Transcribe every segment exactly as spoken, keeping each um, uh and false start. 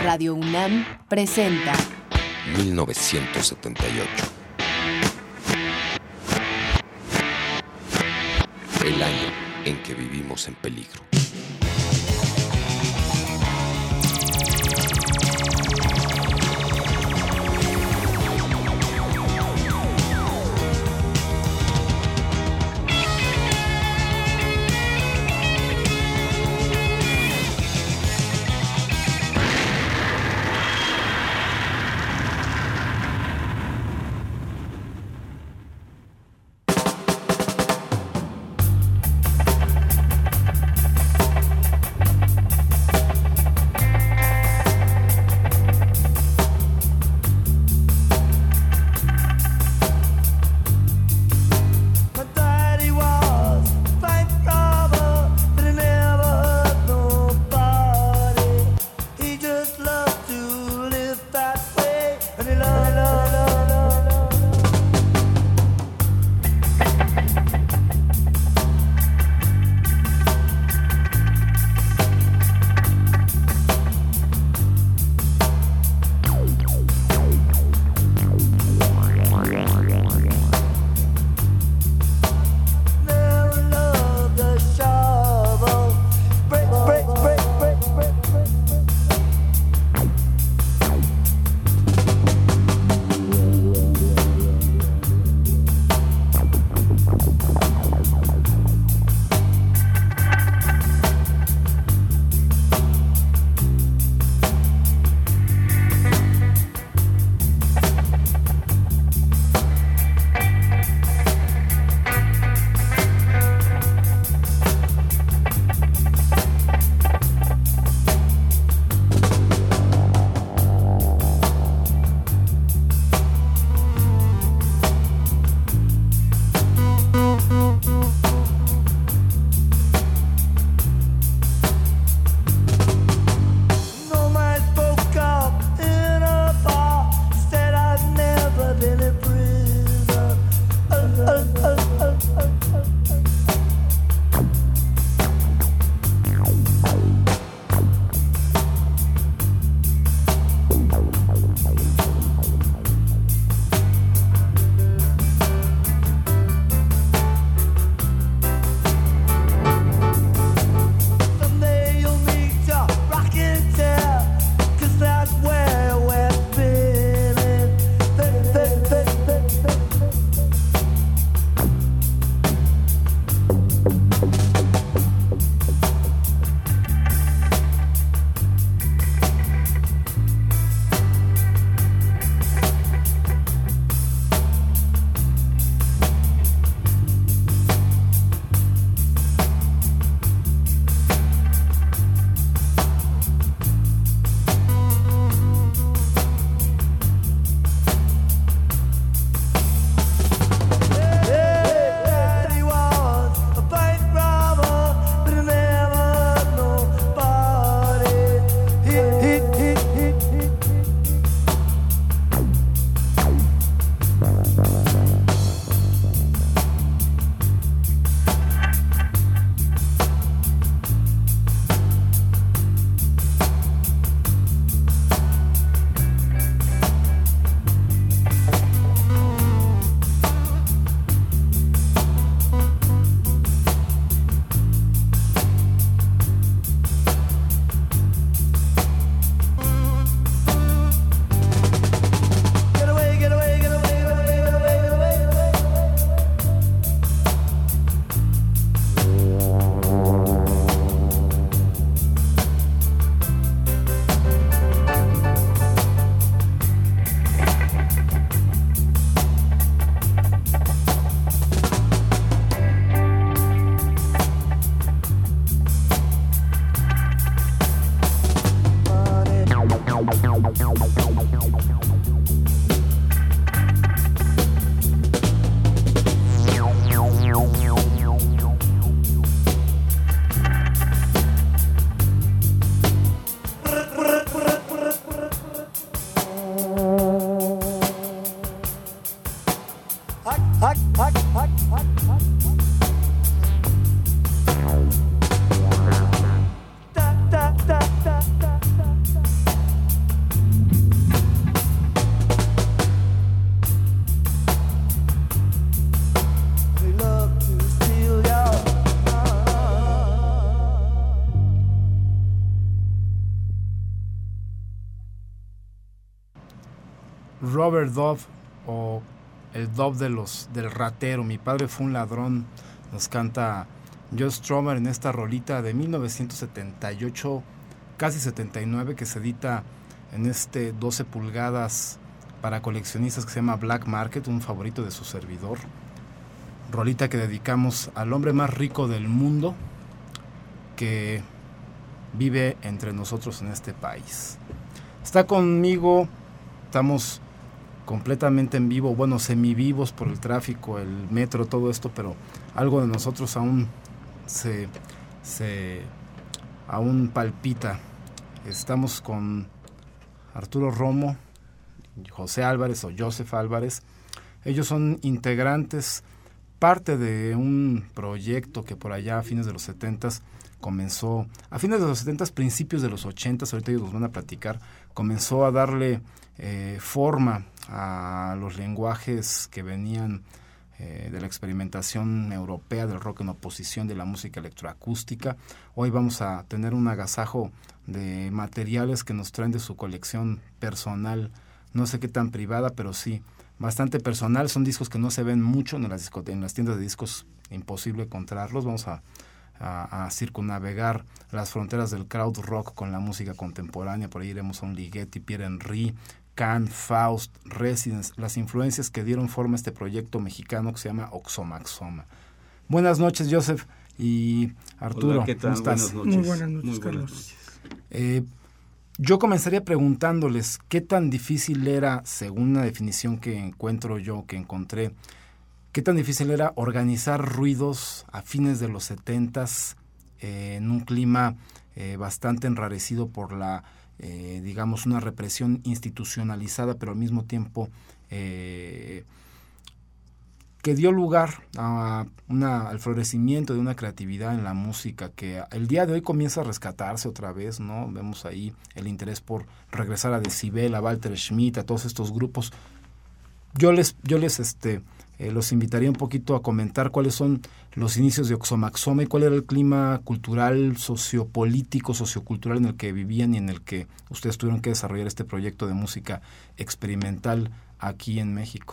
Radio UNAM presenta mil novecientos setenta y ocho. El año en que vivimos en peligro. Rubber Dove o el Dove de los, del ratero, mi padre fue un ladrón, nos canta Joe Strummer en esta rolita de mil novecientos setenta y ocho, casi setenta y nueve, que se edita en este doce pulgadas para coleccionistas que se llama Black Market, un favorito de su servidor. Rolita que dedicamos al hombre más rico del mundo que vive entre nosotros en este país. Está conmigo, estamos completamente en vivo, bueno, semivivos por el tráfico, el metro, todo esto, pero algo de nosotros aún se, se aún palpita. Estamos con Arturo Romo, José Álvarez o Joseph Álvarez. Ellos son integrantes, parte de un proyecto que por allá a fines de los setentas comenzó, a fines de los setentas, principios de los ochentas, ahorita ellos nos van a platicar, comenzó a darle eh, forma a los lenguajes que venían eh, de la experimentación europea del rock en oposición de la música electroacústica. Hoy vamos a tener un agasajo de materiales que nos traen de su colección personal, no sé qué tan privada, pero sí bastante personal. Son discos que no se ven mucho en las, disco- en las tiendas de discos, imposible encontrarlos. Vamos a, a, a circunnavegar las fronteras del crowd rock con la música contemporánea. Por ahí iremos a un Ligeti, Pierre Henry, Can, Faust, Residence, las influencias que dieron forma a este proyecto mexicano que se llama Oxomaxoma. Buenas noches, Joseph y Arturo. Hola, ¿qué tal? ¿Cómo estás? Buenas noches. Muy buenas noches, Muy buenas Carlos. noches. Eh, yo comenzaría preguntándoles qué tan difícil era, según una definición que encuentro yo, que encontré, qué tan difícil era organizar ruidos a fines de los setentas eh, en un clima eh, bastante enrarecido por la, eh, digamos, una represión institucionalizada, pero al mismo tiempo eh, que dio lugar a una, al florecimiento de una creatividad en la música que el día de hoy comienza a rescatarse otra vez, ¿no? Vemos ahí el interés por regresar a Decibel, a Walter Schmidt, a todos estos grupos. Yo les, yo les este, eh, los invitaría un poquito a comentar cuáles son los inicios de Oxomaxoma y cuál era el clima cultural, sociopolítico, sociocultural en el que vivían y en el que ustedes tuvieron que desarrollar este proyecto de música experimental aquí en México.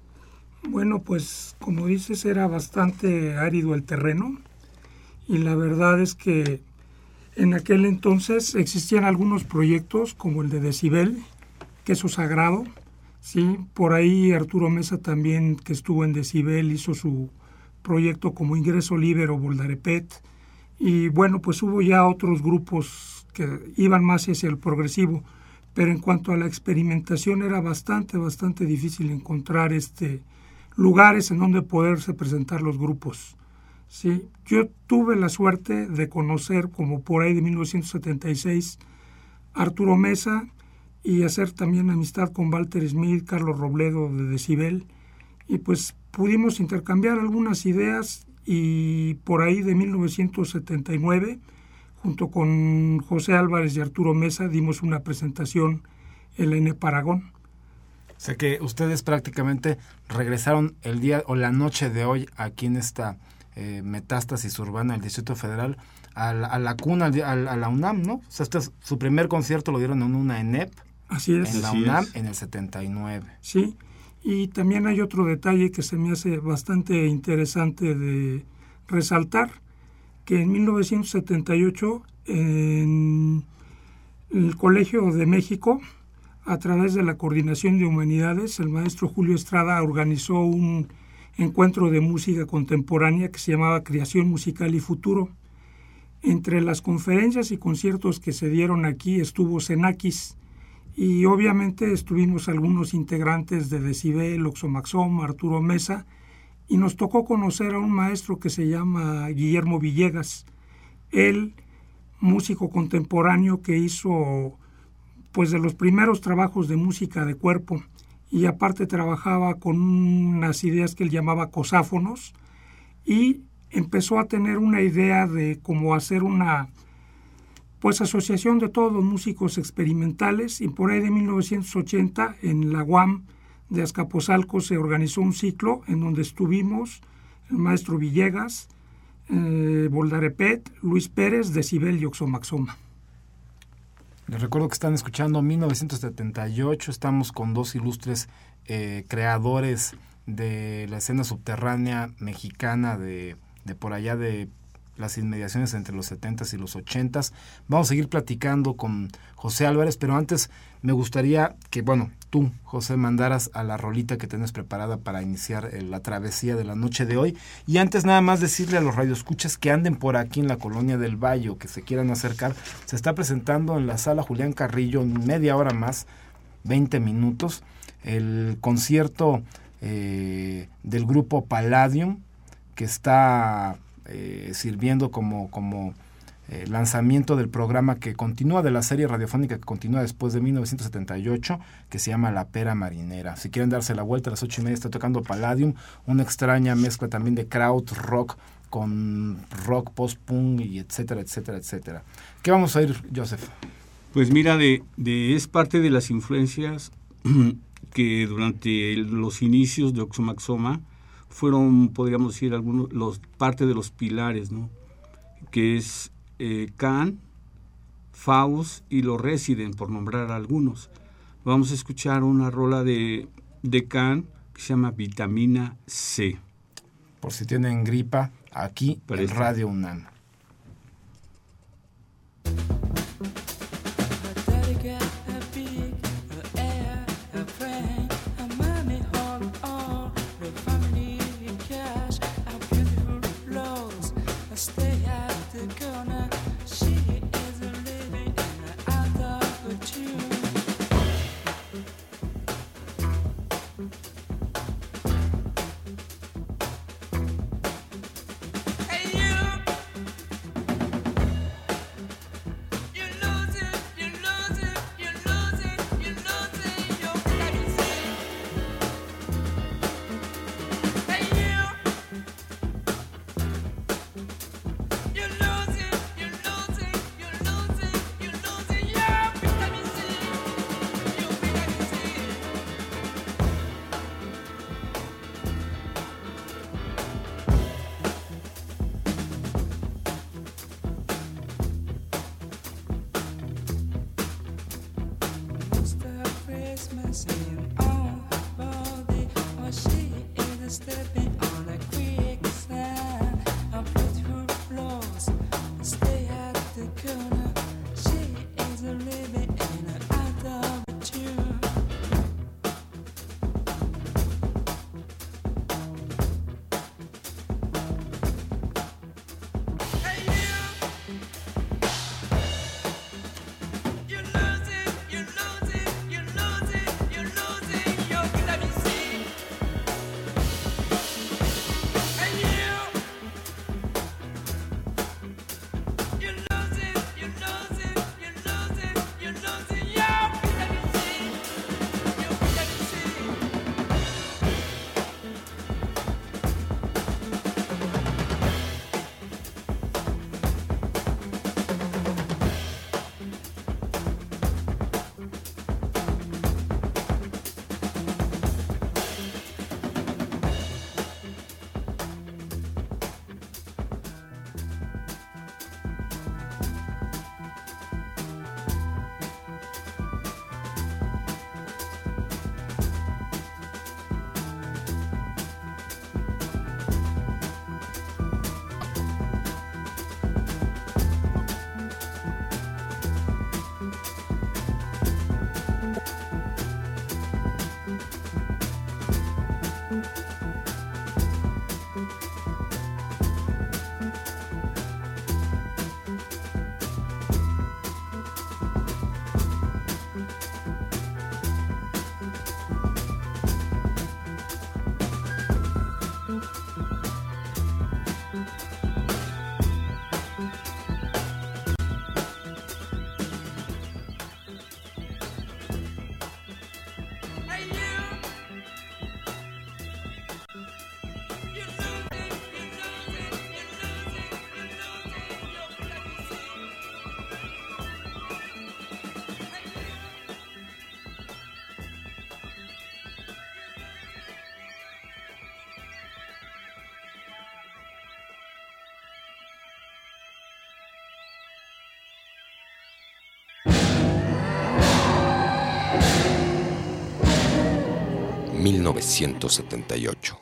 Bueno, pues como dices, era bastante árido el terreno y la verdad es que en aquel entonces existían algunos proyectos como el de Decibel, Queso Sagrado, ¿sí? Por ahí Arturo Mesa también, que estuvo en Decibel, hizo su proyecto como Ingreso Libre o Voldarepet, y bueno, pues hubo ya otros grupos que iban más hacia el progresivo, pero en cuanto a la experimentación era bastante, bastante difícil encontrar este lugares en donde poderse presentar los grupos. Sí, yo tuve la suerte de conocer, como por ahí de mil novecientos setenta y seis, Arturo Mesa y hacer también amistad con Walter Schmidt, Carlos Robledo de Decibel, y pues pudimos intercambiar algunas ideas y por ahí de mil novecientos setenta y nueve, junto con José Álvarez y Arturo Mesa, dimos una presentación en la N Paragón. O sea que ustedes prácticamente regresaron el día o la noche de hoy aquí en esta eh, metástasis urbana del Distrito Federal a la, a la cuna, a la, a la UNAM, ¿no? O sea, este es, su primer concierto lo dieron en una ENEP, Así es. en la Así UNAM, es. en el setenta y nueve. Sí, y también hay otro detalle que se me hace bastante interesante de resaltar, que en mil novecientos setenta y ocho en el Colegio de México, a través de la Coordinación de Humanidades, el maestro Julio Estrada organizó un encuentro de música contemporánea que se llamaba Creación Musical y Futuro. Entre las conferencias y conciertos que se dieron aquí estuvo Xenakis, y obviamente estuvimos algunos integrantes de Decibel, Oxomaxoma, Arturo Mesa, y nos tocó conocer a un maestro que se llama Guillermo Villegas. Él, músico contemporáneo que hizo pues de los primeros trabajos de música de cuerpo, y aparte trabajaba con unas ideas que él llamaba cosáfonos, y empezó a tener una idea de cómo hacer una pues asociación de todos los músicos experimentales, y por ahí de mil novecientos ochenta en la U A M de Azcapotzalco se organizó un ciclo en donde estuvimos el maestro Villegas, eh, Voldarepet, Luis Pérez, Decibel y Oxomaxoma. Les recuerdo que están escuchando mil novecientos setenta y ocho, estamos con dos ilustres eh, creadores de la escena subterránea mexicana de, de por allá de las inmediaciones entre los setentas y los ochentas. Vamos a seguir platicando con José Álvarez, pero antes me gustaría que, bueno, tú, José, mandaras a la rolita que tienes preparada para iniciar eh, la travesía de la noche de hoy. Y antes nada más decirle a los radioescuchas que anden por aquí en la Colonia del Valle o que se quieran acercar. Se está presentando en la sala Julián Carrillo media hora más, veinte minutos, el concierto eh, del grupo Palladium, que está eh, sirviendo como... como Eh, lanzamiento del programa que continúa, de la serie radiofónica que continúa después de mil novecientos setenta y ocho, que se llama La Pera Marinera. Si quieren darse la vuelta, a las ocho y media está tocando Palladium, una extraña mezcla también de kraut rock con rock post-punk y etcétera, etcétera, etcétera. ¿Qué vamos a oír, Joseph? Pues mira, de, de es parte de las influencias que durante los inicios de Oxomaxoma fueron, podríamos decir, algunos, los, parte de los pilares, ¿no? Que es Eh, Can, Faust y los Resident, por nombrar algunos. Vamos a escuchar una rola de, de Can que se llama Vitamina C. Por si tienen gripa, aquí en Radio UNAM. Hey you, mil novecientos setenta y ocho.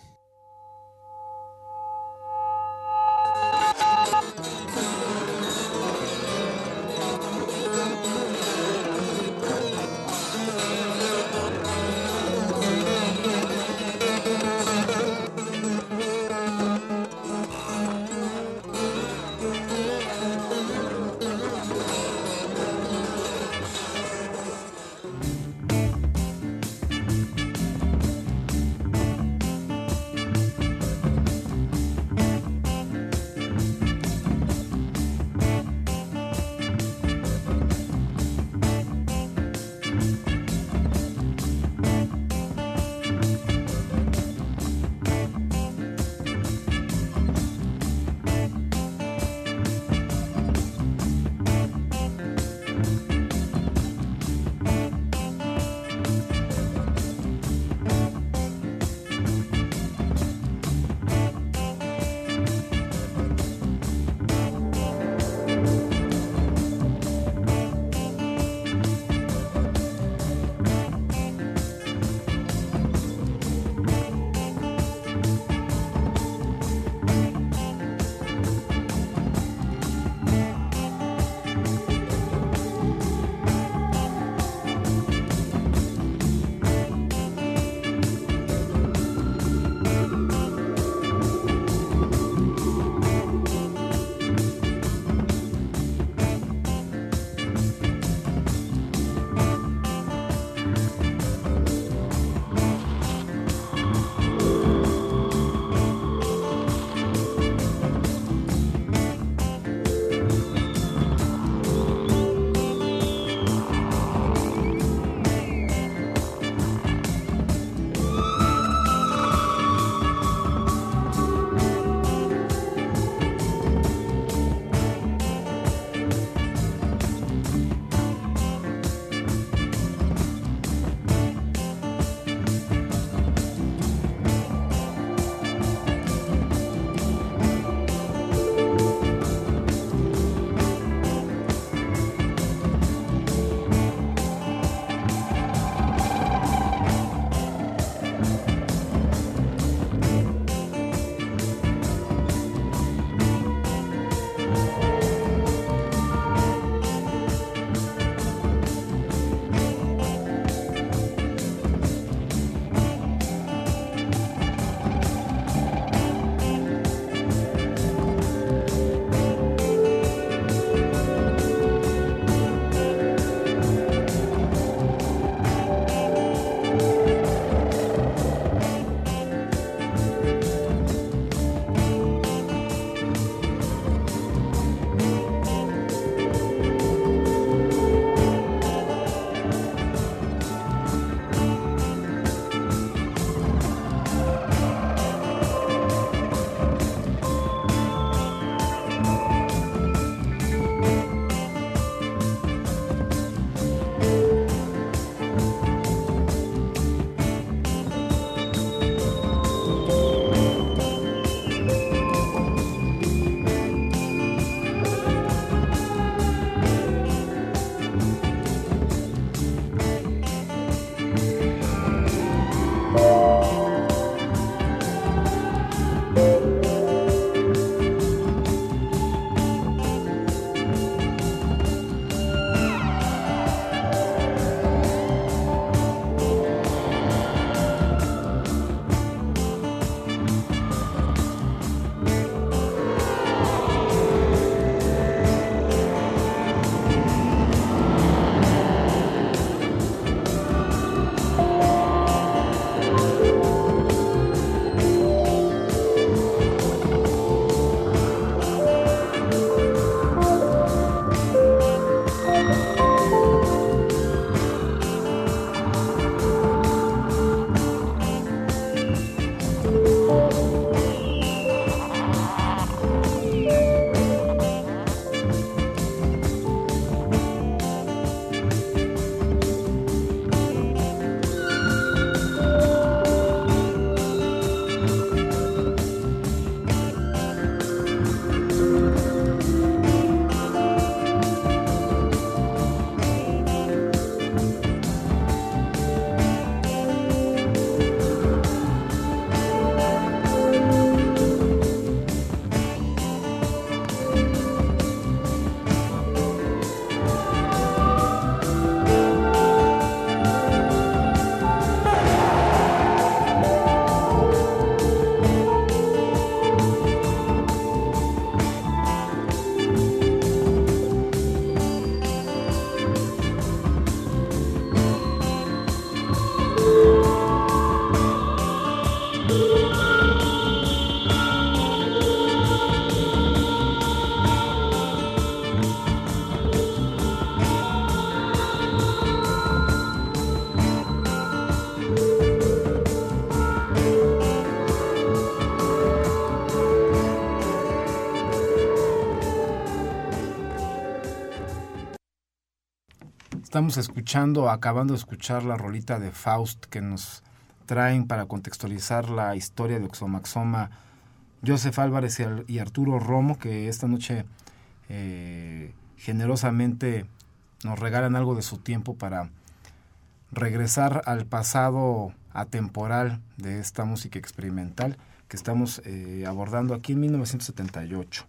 Estamos escuchando, acabando de escuchar la rolita de Faust que nos traen para contextualizar la historia de Oxomaxoma Joseph Álvarez y Arturo Romo, que esta noche eh, generosamente nos regalan algo de su tiempo para regresar al pasado atemporal de esta música experimental que estamos eh, abordando aquí en mil novecientos setenta y ocho.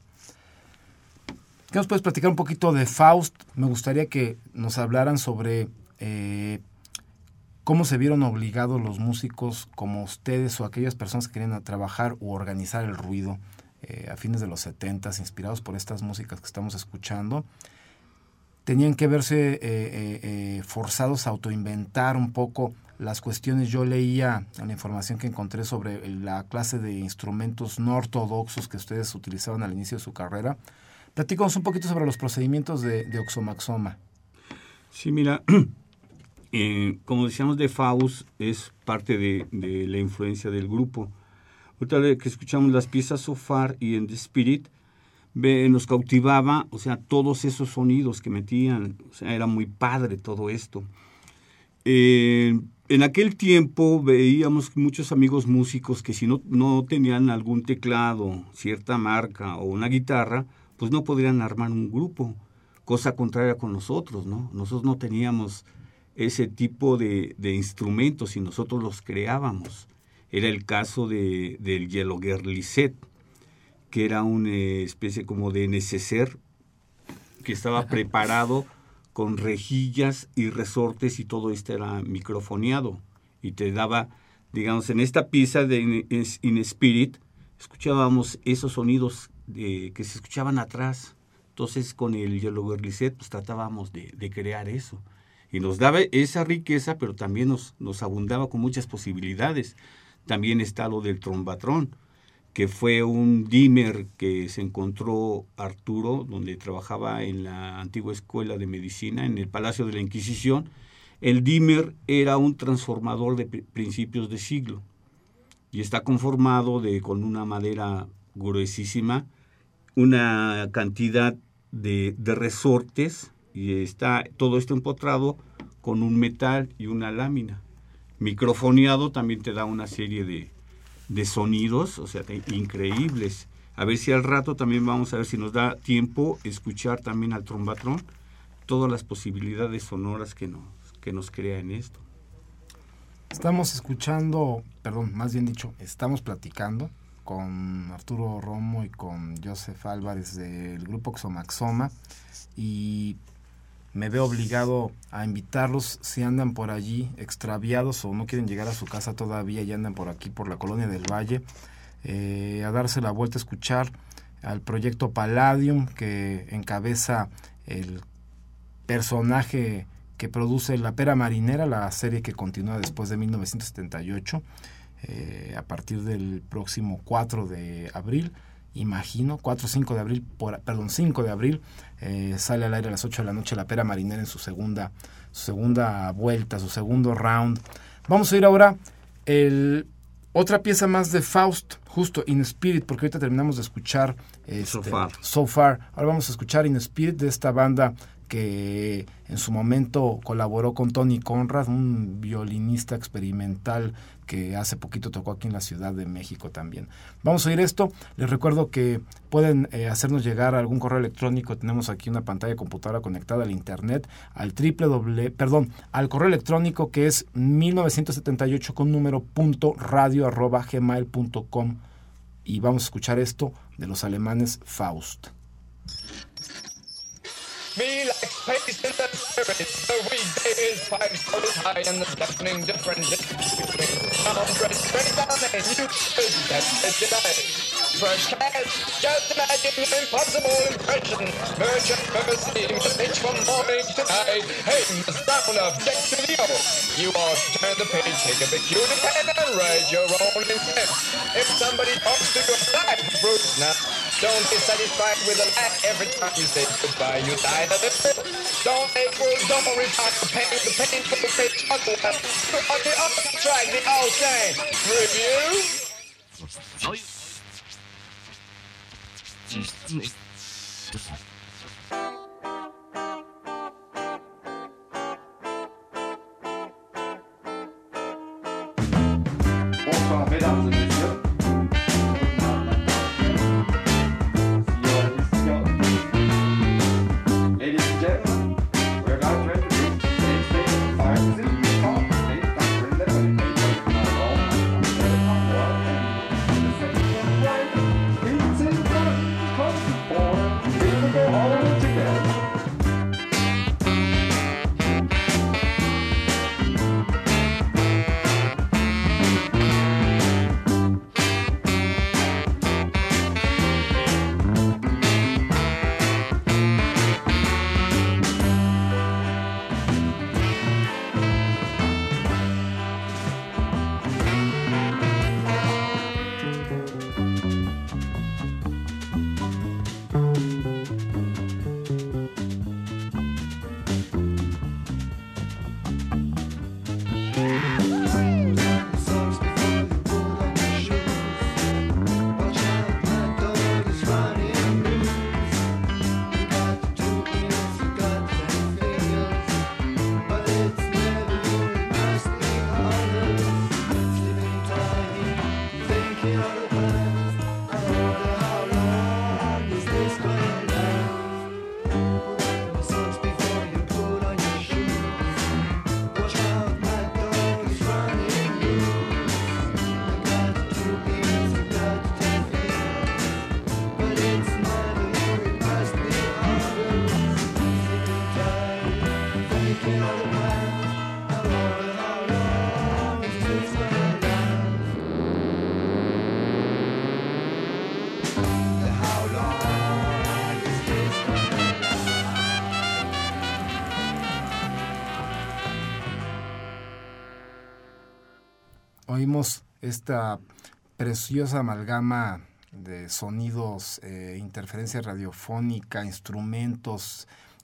¿Qué nos puedes platicar un poquito de Faust? Me gustaría que nos hablaran sobre eh, cómo se vieron obligados los músicos como ustedes o aquellas personas que querían trabajar u organizar el ruido eh, a fines de los setentas, inspirados por estas músicas que estamos escuchando. Tenían que verse eh, eh, eh, forzados a autoinventar un poco las cuestiones. Yo leía en la información que encontré sobre la clase de instrumentos no ortodoxos que ustedes utilizaban al inicio de su carrera. Platícanos un poquito sobre los procedimientos de, de Oxomaxoma. Sí, mira, eh, como decíamos de Faust, es parte de, de la influencia del grupo. Ahorita que escuchamos las piezas So Far y en The Spirit, ve, nos cautivaba, o sea, todos esos sonidos que metían, o sea, era muy padre todo esto. Eh, en aquel tiempo veíamos muchos amigos músicos que si no, no tenían algún teclado, cierta marca o una guitarra, pues no podrían armar un grupo, cosa contraria con nosotros, ¿no? Nosotros no teníamos ese tipo de, de instrumentos y nosotros los creábamos. Era el caso de, del Yellow Girl Lisette, que era una especie como de neceser que estaba preparado con rejillas y resortes y todo esto era microfoneado y te daba, digamos, en esta pieza de In, In Spirit escuchábamos esos sonidos de, que se escuchaban atrás. Entonces con el Yellow Girl Lisette pues tratábamos de, de crear eso y nos daba esa riqueza, pero también nos, nos abundaba con muchas posibilidades. También está lo del trombatrón, que fue un dimmer que se encontró Arturo, donde trabajaba en la antigua escuela de medicina, en el Palacio de la Inquisición. El dimmer era un transformador de principios de siglo y está conformado de, con una madera gruesísima, una cantidad de, de resortes y está todo esto empotrado con un metal y una lámina. Microfoneado también te da una serie de de sonidos, o sea, de, increíbles. A ver si al rato también vamos a ver si nos da tiempo escuchar también al trombatrón, todas las posibilidades sonoras que nos, que nos crea en esto. Estamos escuchando, perdón, más bien dicho, estamos platicando con Arturo Romo y con Joseph Álvarez del grupo Oxomaxoma y me veo obligado a invitarlos si andan por allí extraviados o no quieren llegar a su casa todavía y andan por aquí, por la Colonia del Valle, eh, a darse la vuelta a escuchar al proyecto Palladium que encabeza el personaje que produce La Pera Marinera, la serie que continúa después de mil novecientos setenta y ocho, eh, a partir del próximo cuatro de abril. Imagino, cuatro o cinco de abril, por, perdón, cinco de abril, eh, sale al aire a las ocho de la noche La Pera Marinera en su segunda, su segunda vuelta, su segundo round. Vamos a ir ahora el, otra pieza más de Faust, justo In Spirit, porque ahorita terminamos de escuchar este, So Far. So Far. Ahora vamos a escuchar In Spirit de esta banda que en su momento colaboró con Tony Conrad, un violinista experimental que hace poquito tocó aquí en la Ciudad de México también. Vamos a oír esto. Les recuerdo que pueden eh, hacernos llegar algún correo electrónico. Tenemos aquí una pantalla de computadora conectada al internet, al triple doble, perdón, al correo electrónico que es mil novecientos setenta y ocho con número punto radio arroba gmail punto com y vamos a escuchar esto de los alemanes Faust. Me like space in the spirit, the weekday is five stories high and the deafening difference between sound press straight down and you could get it today. Fresh cash, just imagine an impossible impression. Merchant mercy, message from morning to night. Hey, Miss Brown, object to the old. You ought to turn the page, take a big cutie pen and write your own intent. If somebody talks to your life, Bruce, now don't be satisfied with a laugh every time you say goodbye. You die of it. Don't make rules, don't retard the pain. The pain will say chuckle. On the other track, the old saying, review. oímos esta preciosa amalgama de sonidos, eh, interferencia radiofónica, instrumentos,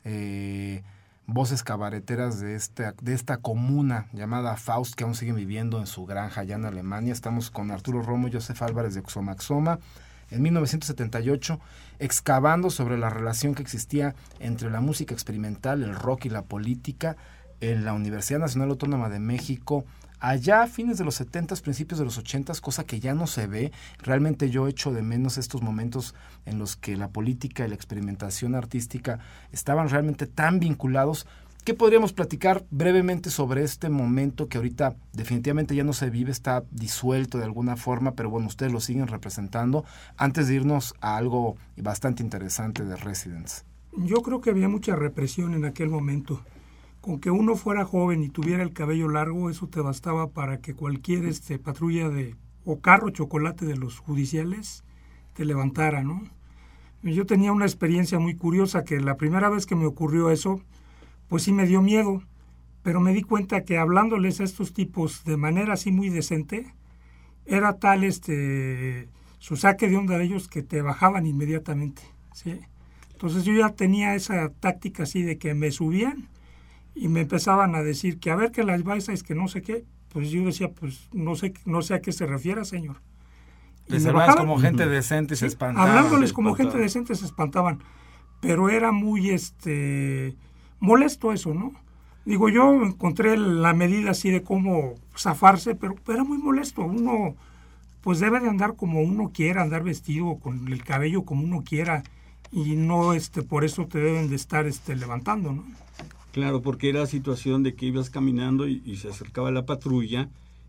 eh, voces cabareteras de esta, de esta comuna llamada Faust, que aún siguen viviendo en su granja allá en Alemania. Estamos con Arturo Romo y Joseph Álvarez de Oxomaxoma en mil novecientos setenta y ocho, excavando sobre la relación que existía entre la música experimental, el rock y la política en la Universidad Nacional Autónoma de México, allá a fines de los setentas, principios de los ochentas, cosa que ya no se ve. Realmente yo echo de menos estos momentos en los que la política y la experimentación artística estaban realmente tan vinculados. ¿Qué podríamos platicar brevemente sobre este momento que ahorita definitivamente ya no se vive, está disuelto de alguna forma, pero bueno, ustedes lo siguen representando, antes de irnos a algo bastante interesante de Residents? Yo creo que había mucha represión en aquel momento. Con que uno fuera joven y tuviera el cabello largo, eso te bastaba para que cualquier este, patrulla de o carro chocolate de los judiciales te levantara, ¿no? Yo tenía una experiencia muy curiosa, que la primera vez que me ocurrió eso, pues sí me dio miedo, pero me di cuenta que hablándoles a estos tipos de manera así muy decente, era tal este su saque de onda de ellos que te bajaban inmediatamente, ¿sí? Entonces yo ya tenía esa táctica así de que me subían y me empezaban a decir que a ver que las baisas, que no sé qué, pues yo decía, pues no sé no sé a qué se refiera, señor. Y se bajaban como gente decente y se espantaban. Hablándoles como gente decente se espantaban, pero era muy este molesto eso, ¿no? Digo, yo encontré la medida así de cómo zafarse, pero era muy molesto. Uno pues debe de andar como uno quiera, andar vestido con el cabello como uno quiera, y no este por eso te deben de estar este levantando, ¿no? Claro, porque era situación de que ibas caminando y, y se acercaba la patrulla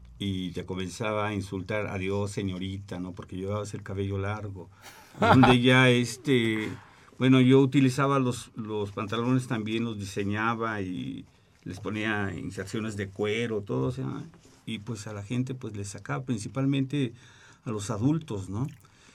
y te comenzaba a insultar, adiós señorita, ¿no? Porque llevabas el cabello largo. Donde ya este, bueno, yo utilizaba los, los pantalones también, los diseñaba y les ponía inserciones de cuero, todo, o sea, y pues a la gente pues les sacaba, principalmente a los adultos, ¿no?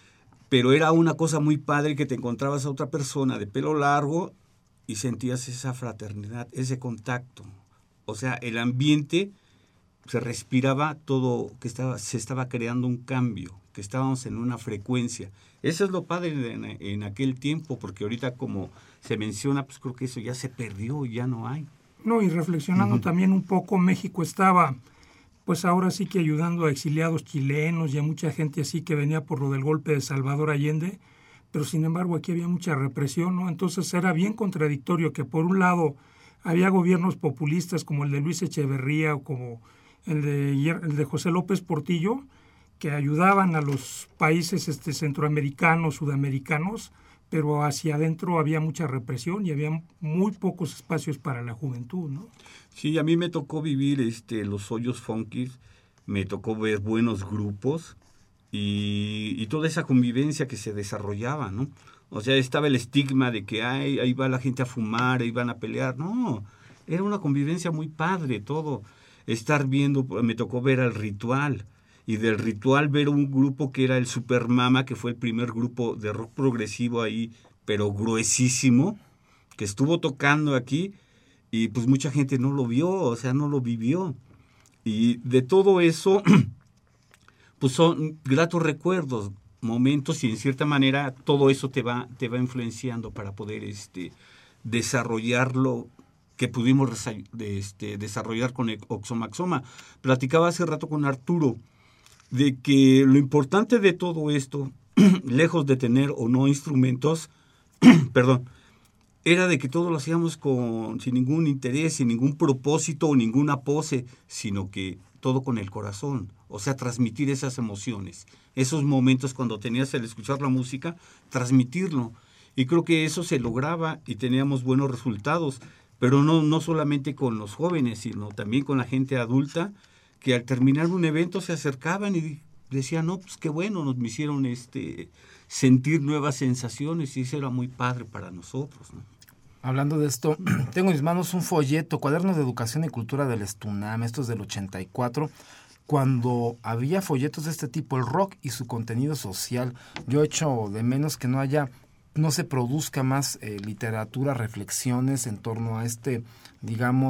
Pero era una cosa muy padre que te encontrabas a otra persona de pelo largo y sentías esa fraternidad, ese contacto. O sea, el ambiente se respiraba todo, que estaba, se estaba creando un cambio, que estábamos en una frecuencia. Eso es lo padre de, en, en aquel tiempo, porque ahorita como se menciona, pues creo que eso ya se perdió, ya no hay. No, y reflexionando uh-huh. también un poco, México estaba, pues ahora sí que ayudando a exiliados chilenos y a mucha gente así que venía por lo del golpe de Salvador Allende, pero sin embargo aquí había mucha represión, ¿no? Entonces era bien contradictorio que por un lado había gobiernos populistas como el de Luis Echeverría o como el de, el de José López Portillo, que ayudaban a los países este, centroamericanos, sudamericanos, pero hacia adentro había mucha represión y había muy pocos espacios para la juventud, ¿no? Sí, a mí me tocó vivir este, los hoyos funkis, me tocó ver buenos grupos y, y toda esa convivencia que se desarrollaba, ¿no? O sea, estaba el estigma de que ay, ahí va la gente a fumar, ahí van a pelear. No, era una convivencia muy padre todo. Estar viendo, me tocó ver al Ritual, y del Ritual ver un grupo que era el Supermama, que fue el primer grupo de rock progresivo ahí, pero gruesísimo, que estuvo tocando aquí, y pues mucha gente no lo vio, o sea, no lo vivió. Y de todo eso, pues son gratos recuerdos, momentos, y en cierta manera todo eso te va, te va influenciando para poder este, desarrollarlo, que pudimos resa- de este, desarrollar con Oxomaxoma. Platicaba hace rato con Arturo de que lo importante de todo esto, lejos de tener o no instrumentos, perdón, era de que todo lo hacíamos con, sin ningún interés, sin ningún propósito o ninguna pose, sino que todo con el corazón, o sea, transmitir esas emociones, esos momentos cuando tenías el escuchar la música, transmitirlo. Y creo que eso se lograba y teníamos buenos resultados, pero no, no solamente con los jóvenes, sino también con la gente adulta, que al terminar un evento se acercaban y decían, no, pues qué bueno, nos hicieron este, sentir nuevas sensaciones, y eso era muy padre para nosotros, ¿no? Hablando de esto, tengo en mis manos un folleto, Cuadernos de Educación y Cultura del Estunam, esto es del ochenta y cuatro, cuando había folletos de este tipo, el rock y su contenido social. Yo echo de menos que no haya, no se produzca más eh, literatura, reflexiones en torno a este, digamos,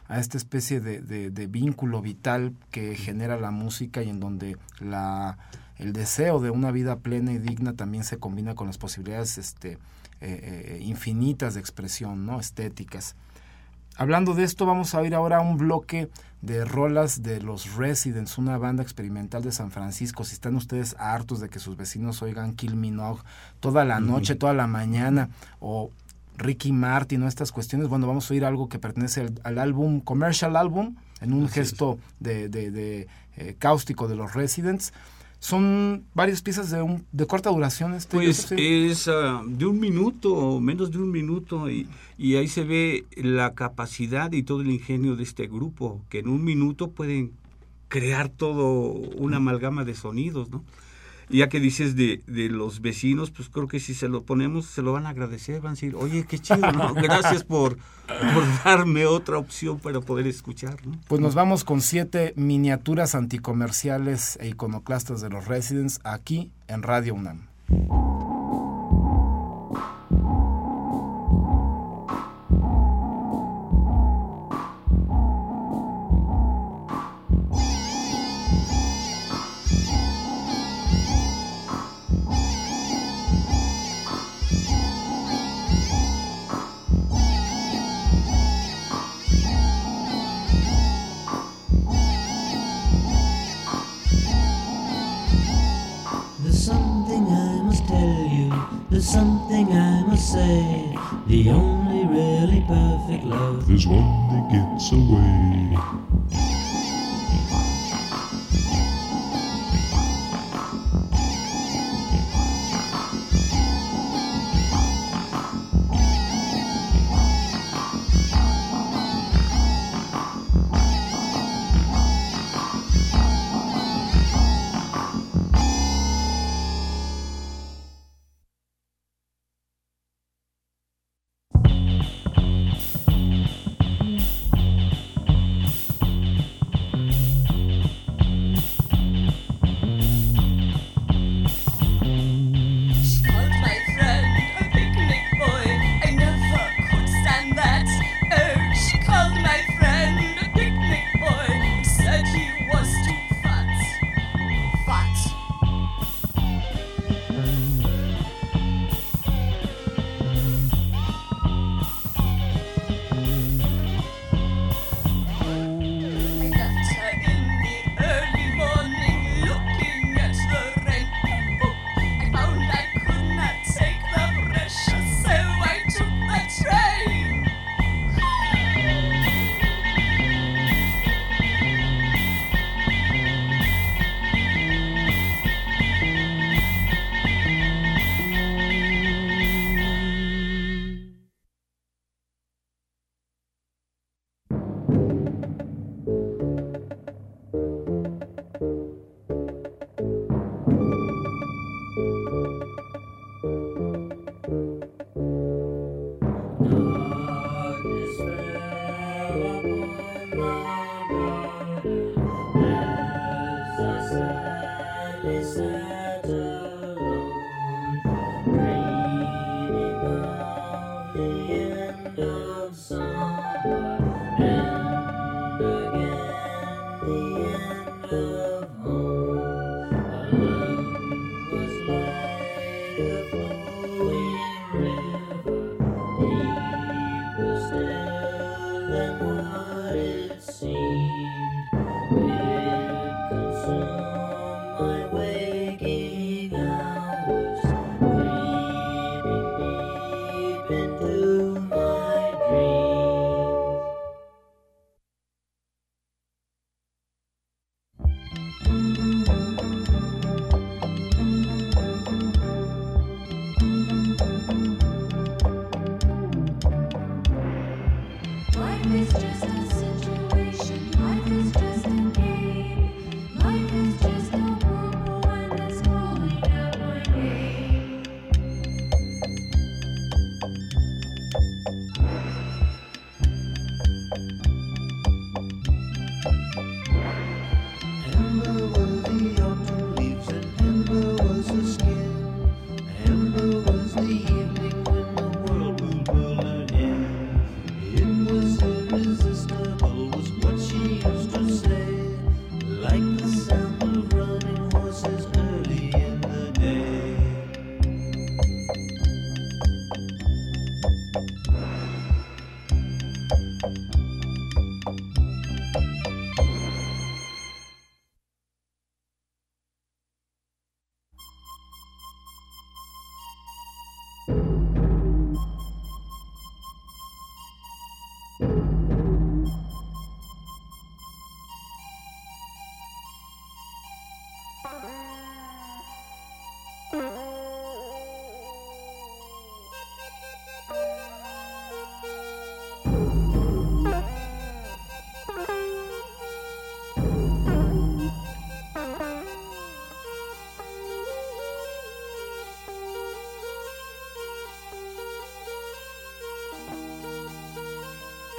a esta especie de, de, de vínculo vital que genera la música y en donde la, el deseo de una vida plena y digna también se combina con las posibilidades este, eh, eh, infinitas de expresión, ¿no? Estéticas. Hablando de esto, vamos a oír ahora un bloque de rolas de los Residents, una banda experimental de San Francisco. Si están ustedes hartos de que sus vecinos oigan Kill Minogue toda la noche, toda la mañana, o Ricky Martin o estas cuestiones, bueno, vamos a oír algo que pertenece al, al álbum, Commercial Album, en un Así gesto es. de, de, de eh, cáustico de los Residents. Son varias piezas de, un, de corta duración. Este, pues es uh, de un minuto o menos de un minuto y, y ahí se ve la capacidad y todo el ingenio de este grupo, que en un minuto pueden crear todo una amalgama de sonidos, ¿no? Ya que dices de, de los vecinos, pues creo que si se lo ponemos, se lo van a agradecer, van a decir, oye, qué chido, ¿no? Gracias por, por darme otra opción para poder escuchar, ¿no? Pues nos vamos con siete miniaturas anticomerciales e iconoclastas de los Residents aquí en Radio UNAM. Something I must say, the only really perfect love is one that gets away.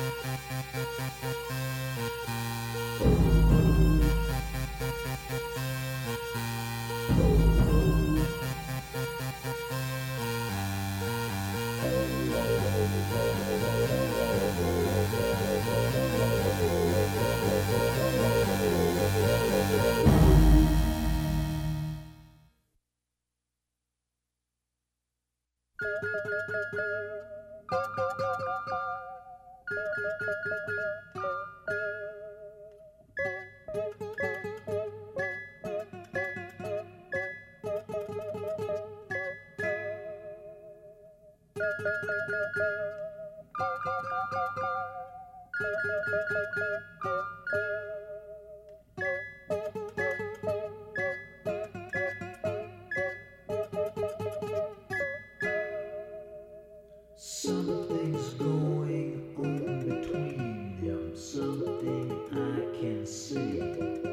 Something's going on between them, something I can see.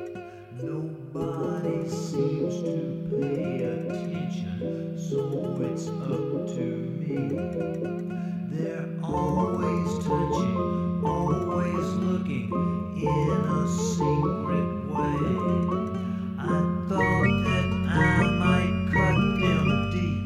Nobody seems to pay attention, so it's up to me. They're always touching, always looking in a secret way. I thought that I might cut them deep.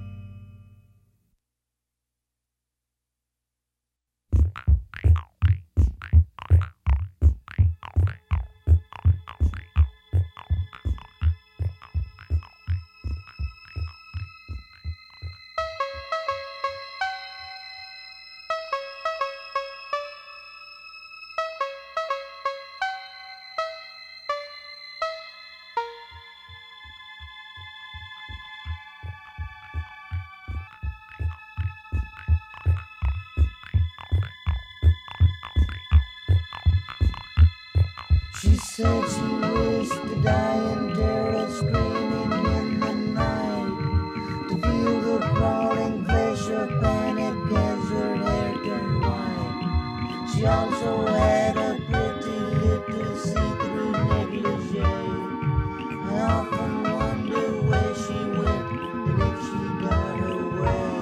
She said she wished the dying terror screaming in the night, to feel the crawling flesh of panic as her hair turned white. She also had a pretty little see-through negligee. I often wonder where she went and if she got away.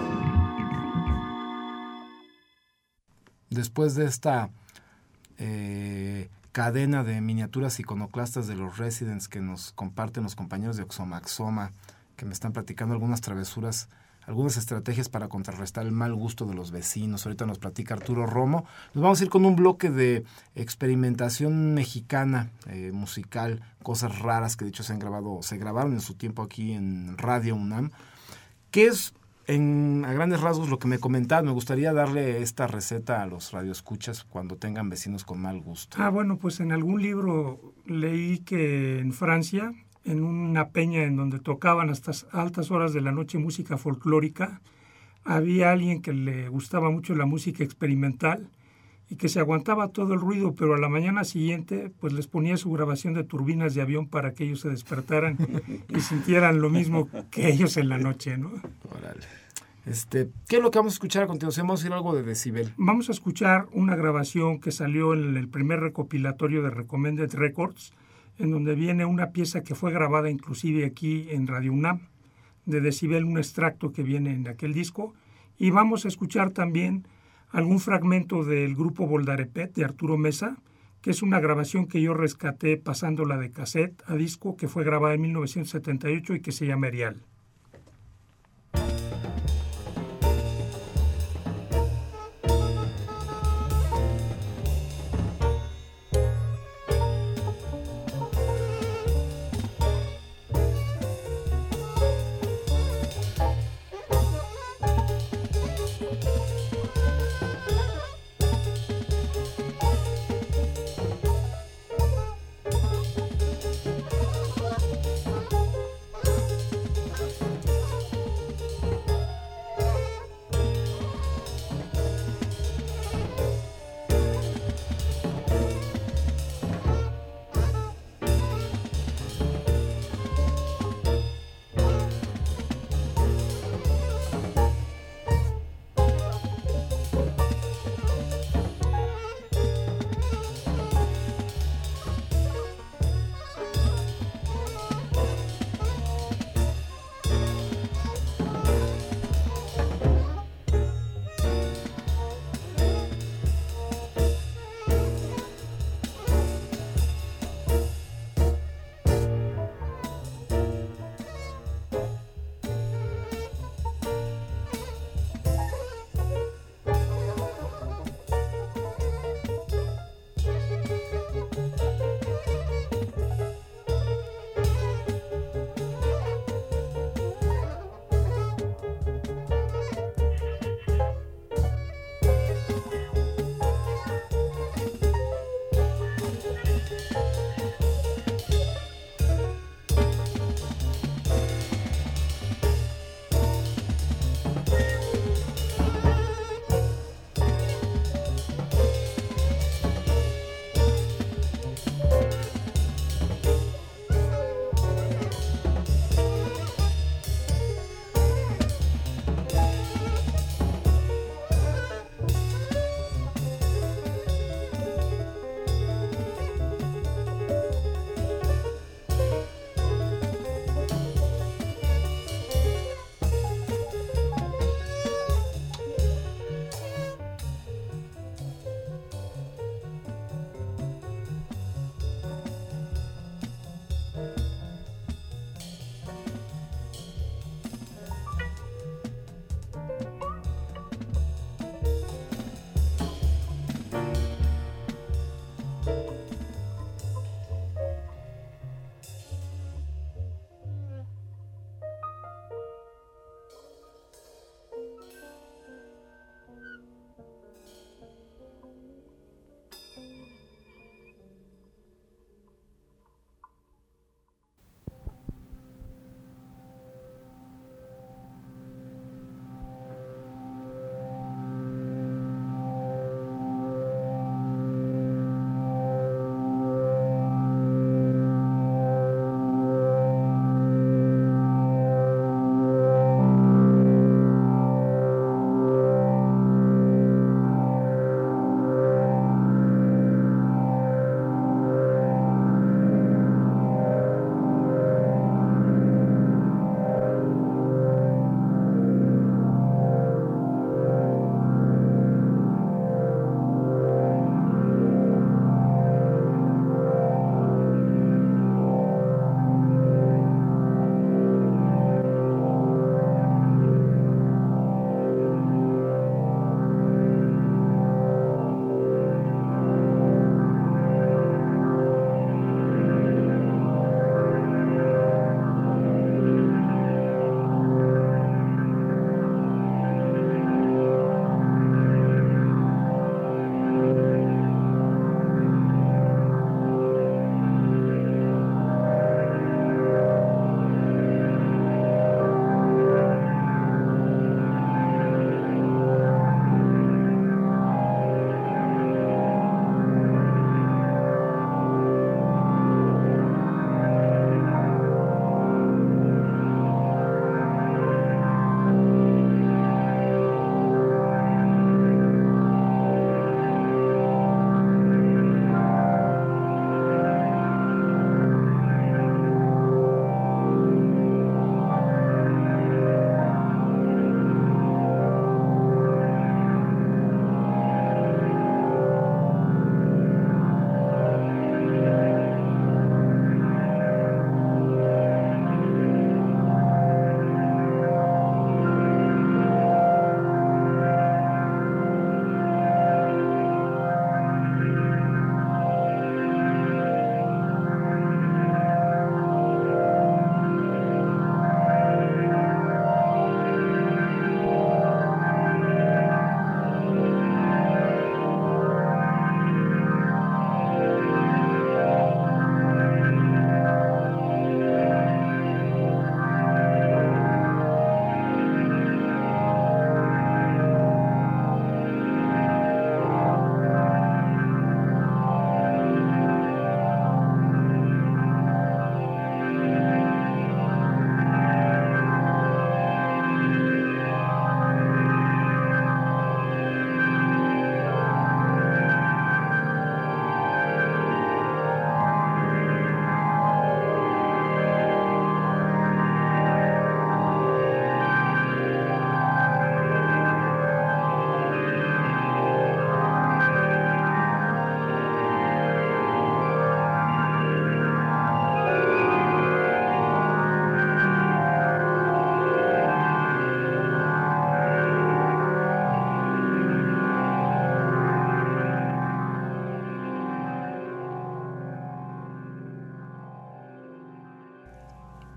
Después de esta eh, cadena de miniaturas iconoclastas de los Residents que nos comparten los compañeros de Oxomaxoma, que me están platicando algunas travesuras, algunas estrategias para contrarrestar el mal gusto de los vecinos. Ahorita nos platica Arturo Romo. Nos vamos a ir con un bloque de experimentación mexicana, eh, musical, cosas raras que de hecho se han grabado, se grabaron en su tiempo aquí en Radio UNAM, que es en, a grandes rasgos lo que me comentaban. Me gustaría darle esta receta a los radioescuchas cuando tengan vecinos con mal gusto. Ah, bueno, pues en algún libro leí que en Francia, en una peña en donde tocaban hasta altas horas de la noche música folclórica, había alguien que le gustaba mucho la música experimental y que se aguantaba todo el ruido, pero a la mañana siguiente pues les ponía su grabación de turbinas de avión para que ellos se despertaran y sintieran lo mismo que ellos en la noche, ¿no? Órale. Este, ¿qué es lo que vamos a escuchar a continuación? Vamos a ir a algo de Decibel. Vamos a escuchar una grabación que salió en el primer recopilatorio de Recommended Records, en donde viene una pieza que fue grabada inclusive aquí en Radio UNAM, de Decibel, un extracto que viene en aquel disco. Y vamos a escuchar también algún fragmento del grupo Boldarepet de Arturo Mesa, que es una grabación que yo rescaté pasándola de cassette a disco, que fue grabada en mil novecientos setenta y ocho y que se llama Erial.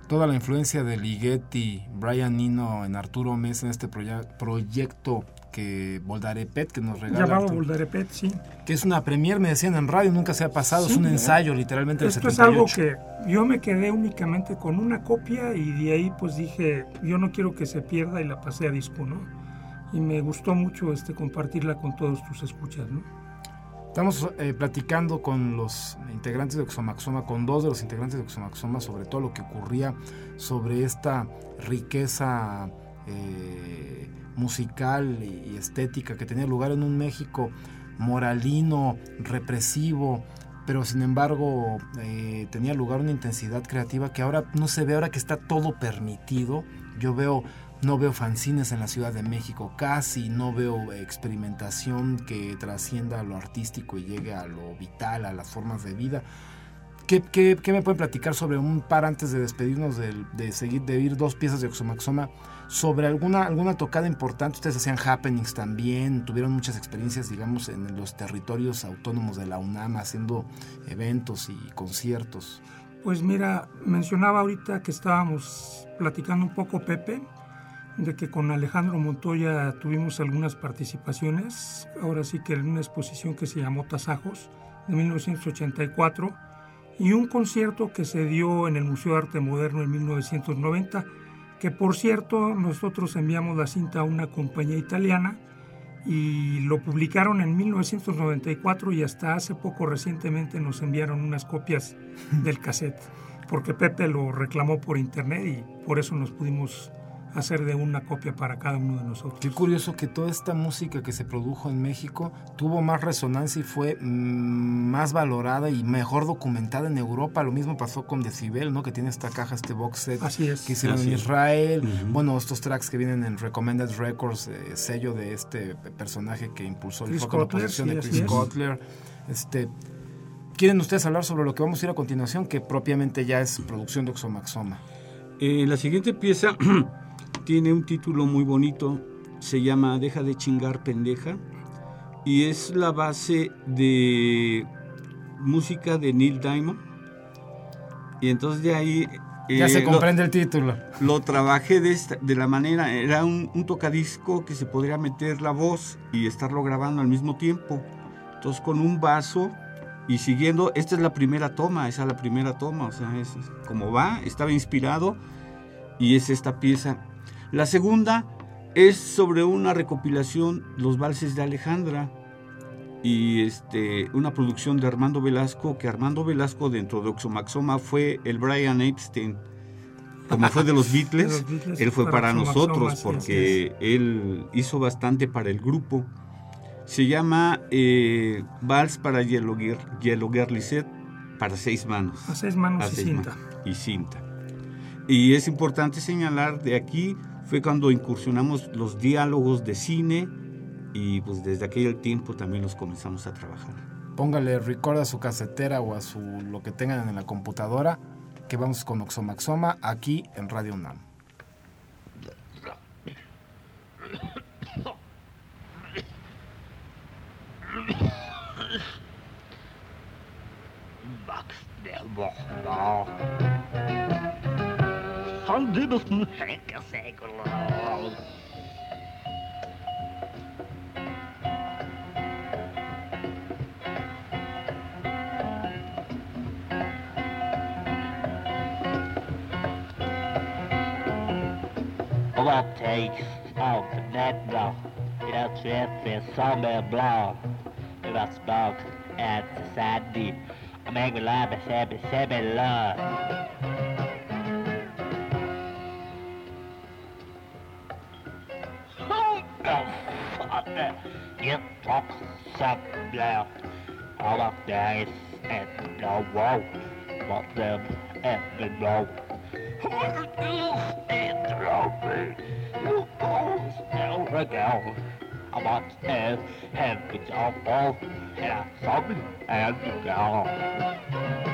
toda la influencia de Ligeti, Brian Eno en Arturo Mesa en este proye- proyecto que Voldarepet, que nos regala. Llamado Arturo, Voldarepet, sí. que es una premier, me decían en radio, nunca se ha pasado, Sí, es un ¿eh? ensayo literalmente del Esto es setenta y algo ocho. que yo me quedé únicamente con una copia y de ahí pues dije, yo no quiero que se pierda y la pasé a disco, ¿no? Y me gustó mucho este compartirla con todos tus escuchas, ¿no? Estamos eh, platicando con los integrantes de Oxomaxoma, con dos de los integrantes de Oxomaxoma, sobre todo lo que ocurría, sobre esta riqueza eh, musical y estética que tenía lugar en un México moralino, represivo, pero sin embargo eh, tenía lugar una intensidad creativa que ahora no se ve, ahora que está todo permitido. Yo veo, no veo fanzines en la Ciudad de México, casi no veo experimentación que trascienda a lo artístico y llegue a lo vital, a las formas de vida. ¿Qué, qué, qué me pueden platicar sobre un par antes de despedirnos de, de seguir de oír dos piezas de Oxomaxoma, sobre alguna alguna tocada importante? Ustedes hacían happenings también, tuvieron muchas experiencias, digamos, en los territorios autónomos de la UNAM, haciendo eventos y conciertos. Pues mira, mencionaba ahorita que estábamos platicando un poco, Pepe, de que con Alejandro Montoya tuvimos algunas participaciones, ahora sí que en una exposición que se llamó Tasajos, de mil novecientos ochenta y cuatro, y un concierto que se dio en el Museo de Arte Moderno en mil novecientos noventa, que por cierto nosotros enviamos la cinta a una compañía italiana y lo publicaron en mil novecientos noventa y cuatro y hasta hace poco recientemente nos enviaron unas copias del cassette, porque Pepe lo reclamó por internet y por eso nos pudimos hacer de una copia para cada uno de nosotros. Qué curioso que toda esta música que se produjo en México tuvo más resonancia y fue mmm, más valorada y mejor documentada en Europa. Lo mismo pasó con Decibel, ¿no? Que tiene esta caja, este box set. Así es. Que hicieron Así en es. Israel. Uh-huh. Bueno, estos tracks que vienen en Recommended Records, eh, sello de este personaje que impulsó el Chris foco de Cutler, oposición sí, de así Chris es. Cutler. Este, ¿quieren ustedes hablar sobre lo que vamos a ir a continuación, que propiamente ya es producción de Oxomaxoma? Eh, la siguiente pieza tiene un título muy bonito, se llama Deja de chingar pendeja, y es la base de música de Neil Diamond, y entonces de ahí eh, Ya se lo, comprende el título. lo trabajé de, esta, de la manera, era un, un tocadisco que se podría meter la voz y estarlo grabando al mismo tiempo, entonces con un vaso y siguiendo, esta es la primera toma, esa es la primera toma, o sea, es como va, estaba inspirado y es esta pieza. La segunda es sobre una recopilación, Los Valses de Alejandra, y este, una producción de Armando Velasco, que Armando Velasco dentro de Oxomaxoma fue el Brian Epstein, como fue de los Beatles, De los Beatles él fue para para Oxomaxoma, nosotros, sí, porque él hizo bastante para el grupo. Se llama eh, Vals para Yellow, Girl, Yellow Girl Lisette, para seis manos. A seis manos A y seis cinta. manos y cinta. Y es importante señalar, de aquí fue cuando incursionamos los diálogos de cine y pues desde aquel tiempo también los comenzamos a trabajar. Póngale record a su casetera o a su lo que tengan en la computadora, que vamos con Oxomaxoma aquí en Radio UNAM. What takes out the net now? That's it, summer blow. It was smoke and sandy. I make me laugh and say me, say me love. Oh, father, you talk some blow. All of days and no wow. What them and the blow. I want to have it all off and something and go.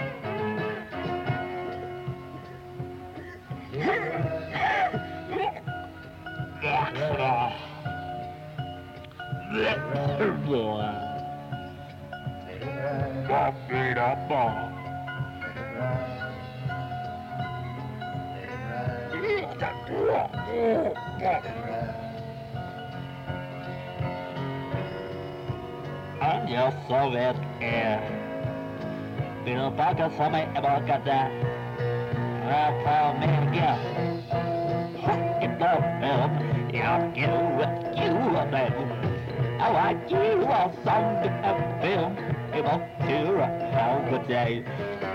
I'm just so wet air. Bill Parker saw me about got that. I found me again. Get the film. Yeah, you, you are bad. I want you all some to film. About to have a good day.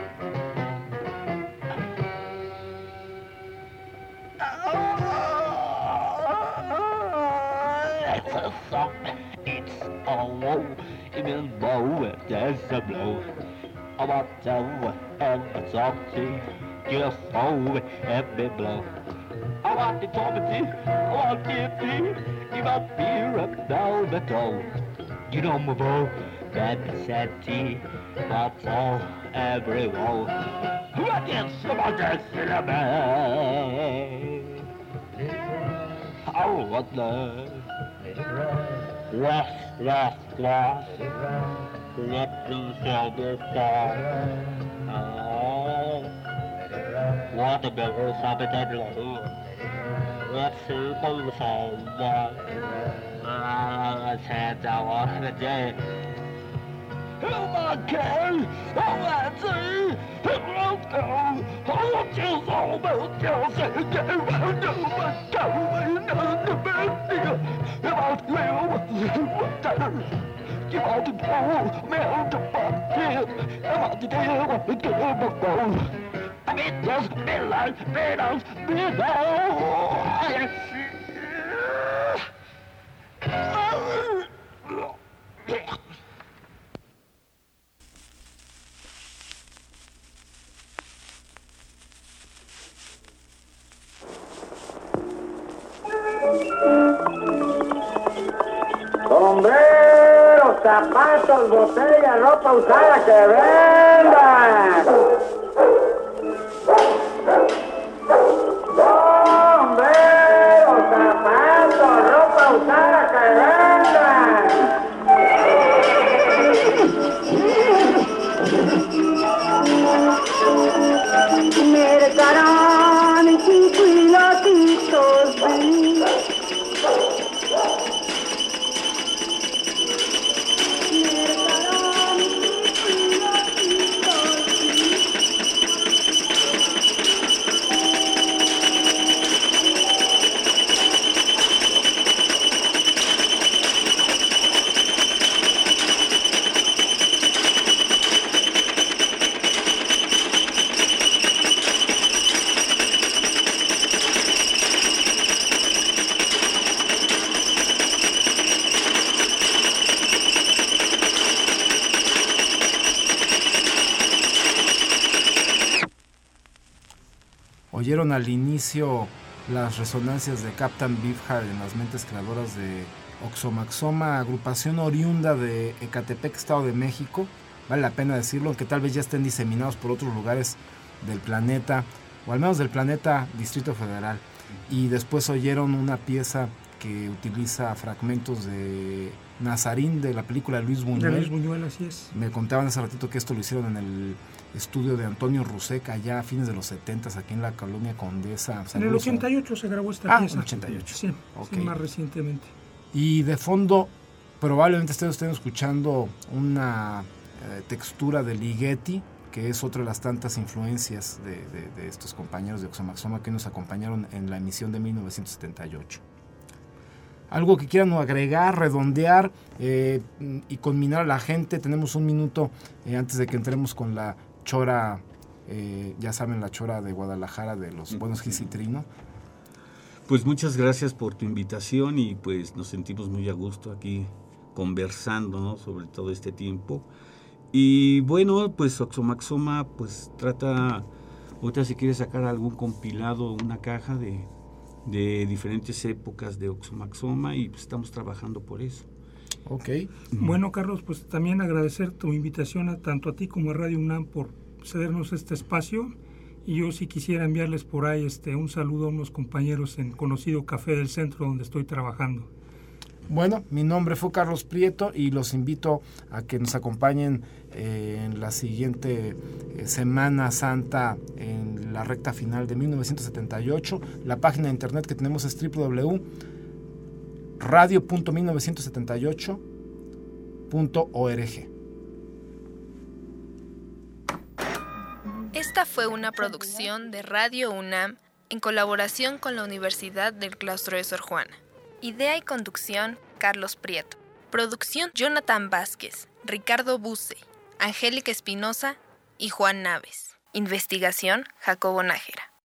It's a song. It's a woe. Even though there's a blow. I want to have a song to just hold every blow. I want to talk to you. I want to see. You must be up down the toe. You know my bow. That sad tea. That's all everyone. What is about the cinema? Oh, what the last, last, last. Let them sell the star. Oh, what a better sabotage. Let's see the song. Ah, let's head down the day. Oh my God! Oh I see! Oh no! Oh what you so about yourself? Get around to my toe and on the bed. About you, what the? You want to go, melt the bottom. About the day, what the day before. I mean, just be like, be those, be those. Sombreros, zapatos, botellas, ropa usada que vendan. Sombreros, zapatos, ropa usada que vendan. Mercarán y pilotitos vi. Oyeron al inicio las resonancias de Captain Beefheart en las mentes creadoras de Oxomaxoma, agrupación oriunda de Ecatepec, Estado de México. Vale la pena decirlo, aunque tal vez ya estén diseminados por otros lugares del planeta, o al menos del planeta Distrito Federal. Y después oyeron una pieza que utiliza fragmentos de Nazarín, de la película de Luis Buñuel. De Luis Buñuel, así es. Me contaban hace ratito que esto lo hicieron en el estudio de Antonio Ruseca, allá a fines de los setentas, aquí en la Colonia Condesa. En el ochenta y ocho se grabó esta ah, pieza. en el ochenta y ocho. Sí, okay. Sí, más recientemente. Y de fondo, probablemente ustedes estén escuchando una eh, textura de Ligeti, que es otra de las tantas influencias de, de, de estos compañeros de Oxomaxoma que nos acompañaron en la emisión de mil novecientos setenta y ocho. Algo que quieran agregar, redondear eh, y conminar a la gente. Tenemos un minuto eh, antes de que entremos con la chora, eh, ya saben, la chora de Guadalajara de los buenos Gis y Trino. Pues muchas gracias por tu invitación y pues nos sentimos muy a gusto aquí conversando, ¿no?, sobre todo este tiempo. Y bueno, pues Oxomaxoma pues trata, ahorita si quieres sacar algún compilado, una caja de, de diferentes épocas de Oxomaxoma y pues estamos trabajando por eso. Ok. Bueno, Carlos, pues también agradecer tu invitación a, tanto a ti como a Radio UNAM por cedernos este espacio. Y yo sí quisiera enviarles por ahí este un saludo a unos compañeros en conocido Café del Centro donde estoy trabajando. Bueno, mi nombre fue Carlos Prieto y los invito a que nos acompañen eh, en la siguiente eh, Semana Santa en la recta final de mil novecientos setenta y ocho. La página de internet que tenemos es doble u doble u doble u punto radio punto mil novecientos setenta y ocho punto org. Esta fue una producción de Radio UNAM en colaboración con la Universidad del Claustro de Sor Juana. Idea y conducción, Carlos Prieto. Producción, Jonathan Vázquez, Ricardo Buce, Angélica Espinosa y Juan Naves. Investigación, Jacobo Nájera.